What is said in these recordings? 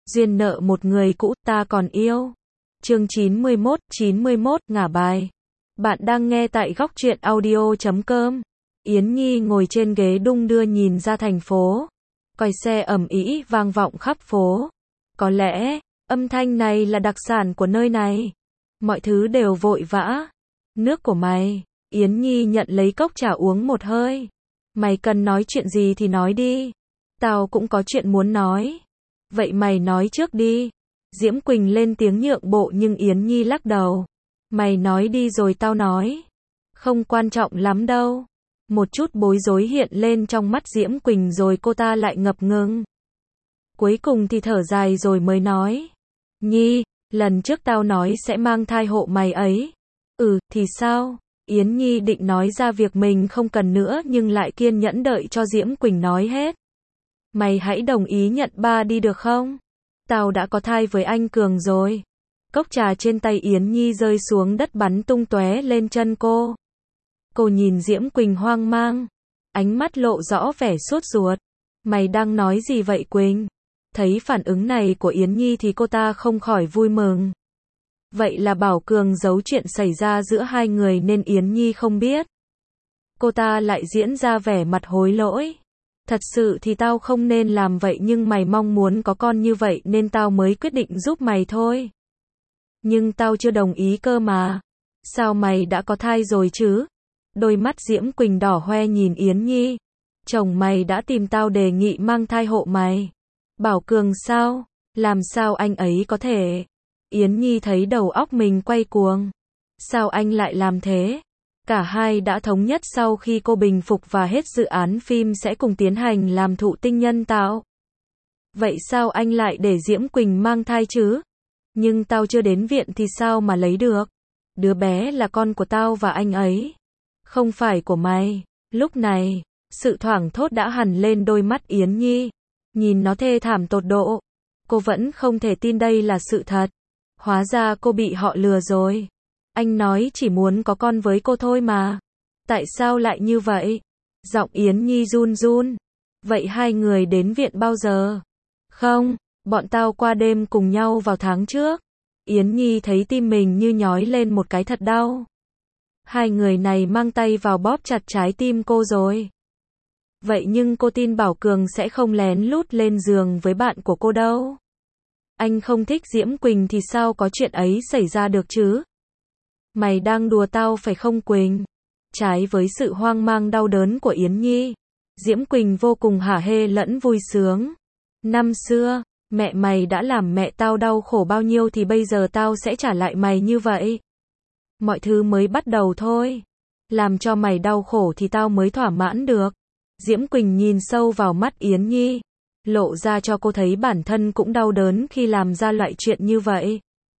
Duyên nợ một người cũ ta còn yêu. Chương 91, ngả bài. Bạn đang nghe tại góc truyện audio.com. Yến Nhi ngồi trên ghế đung đưa nhìn ra thành phố. Còi xe ầm ĩ vang vọng khắp phố. Có lẽ, âm thanh này là đặc sản của nơi này. Mọi thứ đều vội vã. Nước của mày. Yến Nhi nhận lấy cốc trà uống một hơi. Mày cần nói chuyện gì thì nói đi. Tao cũng có chuyện muốn nói. Vậy mày nói trước đi. Diễm Quỳnh lên tiếng nhượng bộ nhưng Yến Nhi lắc đầu. Mày nói đi rồi tao nói. Không quan trọng lắm đâu. Một chút bối rối hiện lên trong mắt Diễm Quỳnh rồi cô ta lại ngập ngừng. Cuối cùng thì thở dài rồi mới nói. Nhi, lần trước tao nói sẽ mang thai hộ mày ấy. Thì sao? Yến Nhi định nói ra việc mình không cần nữa nhưng lại kiên nhẫn đợi cho Diễm Quỳnh nói hết. Mày hãy đồng ý nhận ba đi được không? Tao đã có thai với anh Cường rồi. Cốc trà trên tay Yến Nhi rơi xuống đất bắn tung tóe lên chân cô. Cô nhìn Diễm Quỳnh hoang mang. Ánh mắt lộ rõ vẻ sốt ruột. Mày đang nói gì vậy Quỳnh? Thấy phản ứng này của Yến Nhi thì cô ta không khỏi vui mừng. Vậy là Bảo Cường giấu chuyện xảy ra giữa hai người nên Yến Nhi không biết. Cô ta lại diễn ra vẻ mặt hối lỗi. Thật sự thì tao không nên làm vậy nhưng mày mong muốn có con như vậy nên tao mới quyết định giúp mày thôi. Nhưng tao chưa đồng ý cơ mà. Sao mày đã có thai rồi chứ? Đôi mắt Diễm Quỳnh đỏ hoe nhìn Yến Nhi. Chồng mày đã tìm tao đề nghị mang thai hộ mày. Bảo Cường sao? Làm sao anh ấy có thể? Yến Nhi thấy đầu óc mình quay cuồng. Sao anh lại làm thế? Cả hai đã thống nhất sau khi cô bình phục và hết dự án phim sẽ cùng tiến hành làm thụ tinh nhân tạo. Vậy sao anh lại để Diễm Quỳnh mang thai chứ? Nhưng tao chưa đến viện thì sao mà lấy được? Đứa bé là con của tao và anh ấy. Không phải của mày. Lúc này, sự thoảng thốt đã hằn lên đôi mắt Yến Nhi. Nhìn nó thê thảm tột độ. Cô vẫn không thể tin đây là sự thật. Hóa ra cô bị họ lừa rồi. Anh nói chỉ muốn có con với cô thôi mà. Tại sao lại như vậy? Giọng Yến Nhi run run. Vậy hai người đến viện bao giờ? Không, bọn tao qua đêm cùng nhau vào tháng trước. Yến Nhi thấy tim mình như nhói lên một cái thật đau. Hai người này mang tay vào bóp chặt trái tim cô rồi. Vậy nhưng cô tin Bảo Cường sẽ không lén lút lên giường với bạn của cô đâu. Anh không thích Diễm Quỳnh thì sao có chuyện ấy xảy ra được chứ? Mày đang đùa tao phải không Quỳnh? Trái với sự hoang mang đau đớn của Yến Nhi, Diễm Quỳnh vô cùng hả hê lẫn vui sướng. Năm xưa, mẹ mày đã làm mẹ tao đau khổ bao nhiêu thì bây giờ tao sẽ trả lại mày như vậy. Mọi thứ mới bắt đầu thôi. Làm cho mày đau khổ thì tao mới thỏa mãn được. Diễm Quỳnh nhìn sâu vào mắt Yến Nhi. Lộ ra cho cô thấy bản thân cũng đau đớn khi làm ra loại chuyện như vậy.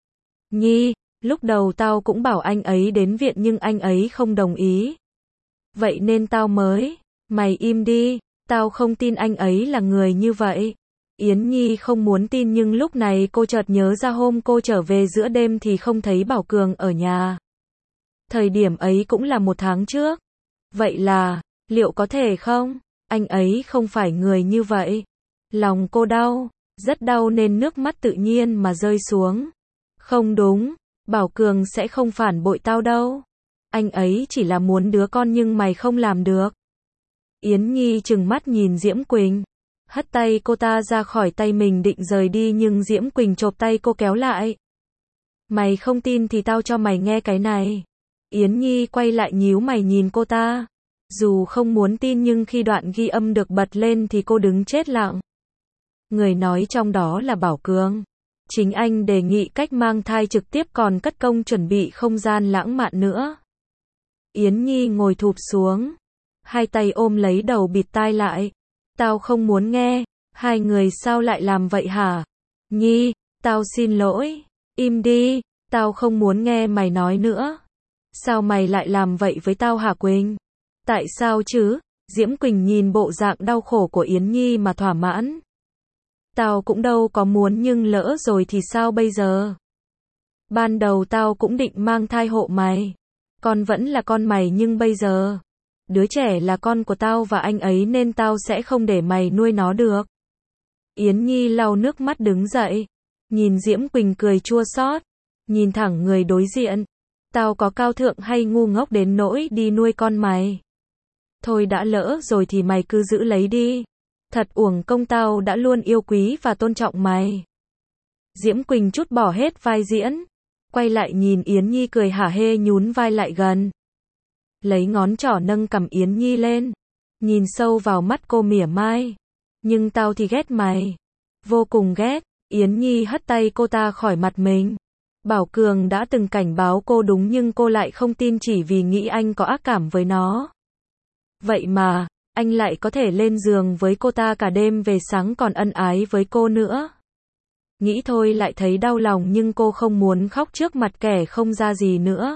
Nhi, lúc đầu tao cũng bảo anh ấy đến viện nhưng anh ấy không đồng ý. Vậy nên tao mới, mày im đi, tao không tin anh ấy là người như vậy. Yến Nhi không muốn tin nhưng lúc này cô chợt nhớ ra hôm cô trở về giữa đêm thì không thấy Bảo Cường ở nhà. Thời điểm ấy cũng là một tháng trước. Vậy là, liệu có thể không? Anh ấy không phải người như vậy. Lòng cô đau, rất đau nên nước mắt tự nhiên mà rơi xuống. Không đúng, Bảo Cường sẽ không phản bội tao đâu. Anh ấy chỉ là muốn đứa con nhưng mày không làm được. Yến Nhi trừng mắt nhìn Diễm Quỳnh. Hất tay cô ta ra khỏi tay mình định rời đi nhưng Diễm Quỳnh chộp tay cô kéo lại. Mày không tin thì tao cho mày nghe cái này. Yến Nhi quay lại nhíu mày nhìn cô ta. Dù không muốn tin nhưng khi đoạn ghi âm được bật lên thì cô đứng chết lặng. Người nói trong đó là Bảo Cường. Chính anh đề nghị cách mang thai trực tiếp còn cất công chuẩn bị không gian lãng mạn nữa. Yến Nhi ngồi thụp xuống. Hai tay ôm lấy đầu bịt tai lại. Tao không muốn nghe. Hai người sao lại làm vậy hả? Nhi, tao xin lỗi. Im đi. Tao không muốn nghe mày nói nữa. Sao mày lại làm vậy với tao hả Quỳnh? Tại sao chứ? Diễm Quỳnh nhìn bộ dạng đau khổ của Yến Nhi mà thỏa mãn. Tao cũng đâu có muốn nhưng lỡ rồi thì sao bây giờ? Ban đầu tao cũng định mang thai hộ mày. Con vẫn là con mày nhưng bây giờ, đứa trẻ là con của tao và anh ấy nên tao sẽ không để mày nuôi nó được. Yến Nhi lau nước mắt đứng dậy. Nhìn Diễm Quỳnh cười chua xót. Nhìn thẳng người đối diện. Tao có cao thượng hay ngu ngốc đến nỗi đi nuôi con mày. Thôi đã lỡ rồi thì mày cứ giữ lấy đi. Thật uổng công tao đã luôn yêu quý và tôn trọng mày. Diễm Quỳnh trút bỏ hết vai diễn. Quay lại nhìn Yến Nhi cười hả hê nhún vai lại gần. Lấy ngón trỏ nâng cằm Yến Nhi lên. Nhìn sâu vào mắt cô mỉa mai. Nhưng tao thì ghét mày. Vô cùng ghét. Yến Nhi hất tay cô ta khỏi mặt mình. Bảo Cường đã từng cảnh báo cô đúng nhưng cô lại không tin chỉ vì nghĩ anh có ác cảm với nó. Vậy mà, anh lại có thể lên giường với cô ta cả đêm về sáng còn ân ái với cô nữa. Nghĩ thôi lại thấy đau lòng nhưng cô không muốn khóc trước mặt kẻ không ra gì nữa.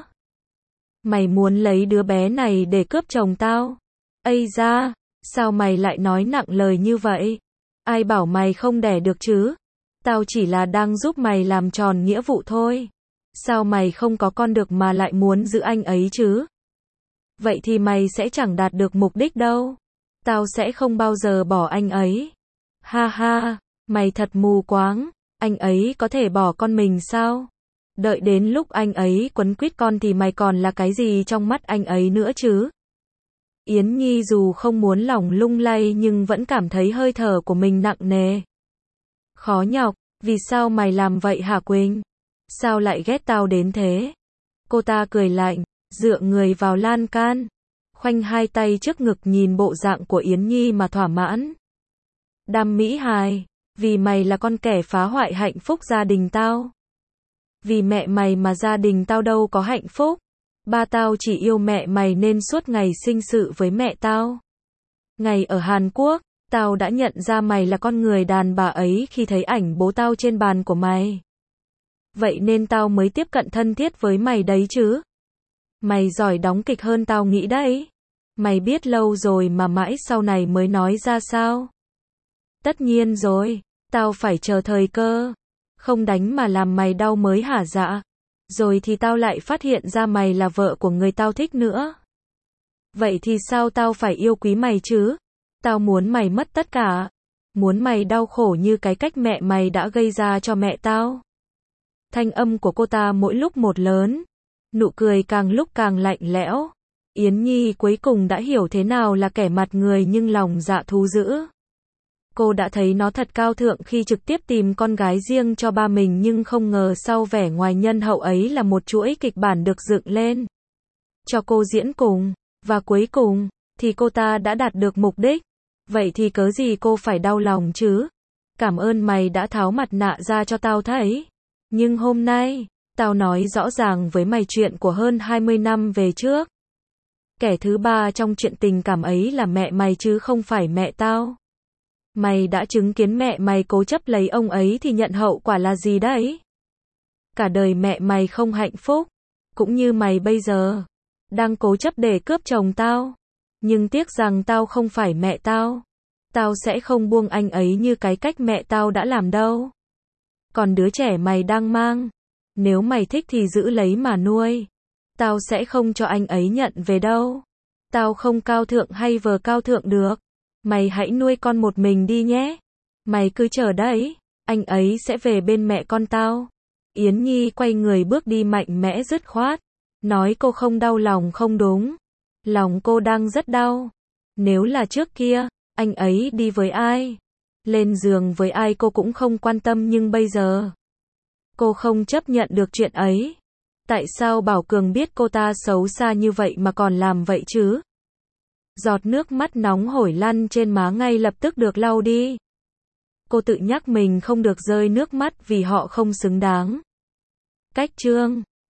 Mày muốn lấy đứa bé này để cướp chồng tao? Ây da, sao mày lại nói nặng lời như vậy? Ai bảo mày không đẻ được chứ? Tao chỉ là đang giúp mày làm tròn nghĩa vụ thôi. Sao mày không có con được mà lại muốn giữ anh ấy chứ? Vậy thì mày sẽ chẳng đạt được mục đích đâu. Tao sẽ không bao giờ bỏ anh ấy. Ha ha, mày thật mù quáng. Anh ấy có thể bỏ con mình sao? Đợi đến lúc anh ấy quấn quýt con thì mày còn là cái gì trong mắt anh ấy nữa chứ? Yến Nhi dù không muốn lòng lung lay nhưng vẫn cảm thấy hơi thở của mình nặng nề. Khó nhọc, vì sao mày làm vậy hả Quỳnh? Sao lại ghét tao đến thế? Cô ta cười lạnh, dựa người vào lan can, khoanh hai tay trước ngực nhìn bộ dạng của Yến Nhi mà thỏa mãn. Đam mỹ hài, vì mày là con kẻ phá hoại hạnh phúc gia đình tao. Vì mẹ mày mà gia đình tao đâu có hạnh phúc. Ba tao chỉ yêu mẹ mày nên suốt ngày sinh sự với mẹ tao. Ngày ở Hàn Quốc, tao đã nhận ra mày là con người đàn bà ấy khi thấy ảnh bố tao trên bàn của mày. Vậy nên tao mới tiếp cận thân thiết với mày đấy chứ. Mày giỏi đóng kịch hơn tao nghĩ đấy. Mày biết lâu rồi mà mãi sau này mới nói ra sao? Tất nhiên rồi, tao phải chờ thời cơ. Không đánh mà làm mày đau mới hả dạ. Rồi thì tao lại phát hiện ra mày là vợ của người tao thích nữa. Vậy thì sao tao phải yêu quý mày chứ? Tao muốn mày mất tất cả. Muốn mày đau khổ như cái cách mẹ mày đã gây ra cho mẹ tao. Thanh âm của cô ta mỗi lúc một lớn. Nụ cười càng lúc càng lạnh lẽo. Yến Nhi cuối cùng đã hiểu thế nào là kẻ mặt người nhưng lòng dạ thú dữ. Cô đã thấy nó thật cao thượng khi trực tiếp tìm con gái riêng cho ba mình nhưng không ngờ sau vẻ ngoài nhân hậu ấy là một chuỗi kịch bản được dựng lên. Cho cô diễn cùng, và cuối cùng, thì cô ta đã đạt được mục đích. Vậy thì cớ gì cô phải đau lòng chứ? Cảm ơn mày đã tháo mặt nạ ra cho tao thấy. Nhưng hôm nay, tao nói rõ ràng với mày chuyện của hơn 20 năm về trước. Kẻ thứ ba trong chuyện tình cảm ấy là mẹ mày chứ không phải mẹ tao. Mày đã chứng kiến mẹ mày cố chấp lấy ông ấy thì nhận hậu quả là gì đấy? Cả đời mẹ mày không hạnh phúc, cũng như mày bây giờ, đang cố chấp để cướp chồng tao. Nhưng tiếc rằng tao không phải mẹ tao. Tao sẽ không buông anh ấy như cái cách mẹ tao đã làm đâu. Còn đứa trẻ mày đang mang, nếu mày thích thì giữ lấy mà nuôi. Tao sẽ không cho anh ấy nhận về đâu. Tao không cao thượng hay vờ cao thượng được. Mày hãy nuôi con một mình đi nhé. Mày cứ chờ đấy, anh ấy sẽ về bên mẹ con tao. Yến Nhi quay người bước đi mạnh mẽ dứt khoát. Nói cô không đau lòng không đúng. Lòng cô đang rất đau. Nếu là trước kia, anh ấy đi với ai, lên giường với ai cô cũng không quan tâm nhưng bây giờ, cô không chấp nhận được chuyện ấy. Tại sao Bảo Cường biết cô ta xấu xa như vậy mà còn làm vậy chứ? Giọt nước mắt nóng hổi lăn trên má ngay lập tức được lau đi. Cô tự nhắc mình không được rơi nước mắt vì họ không xứng đáng. Cách chương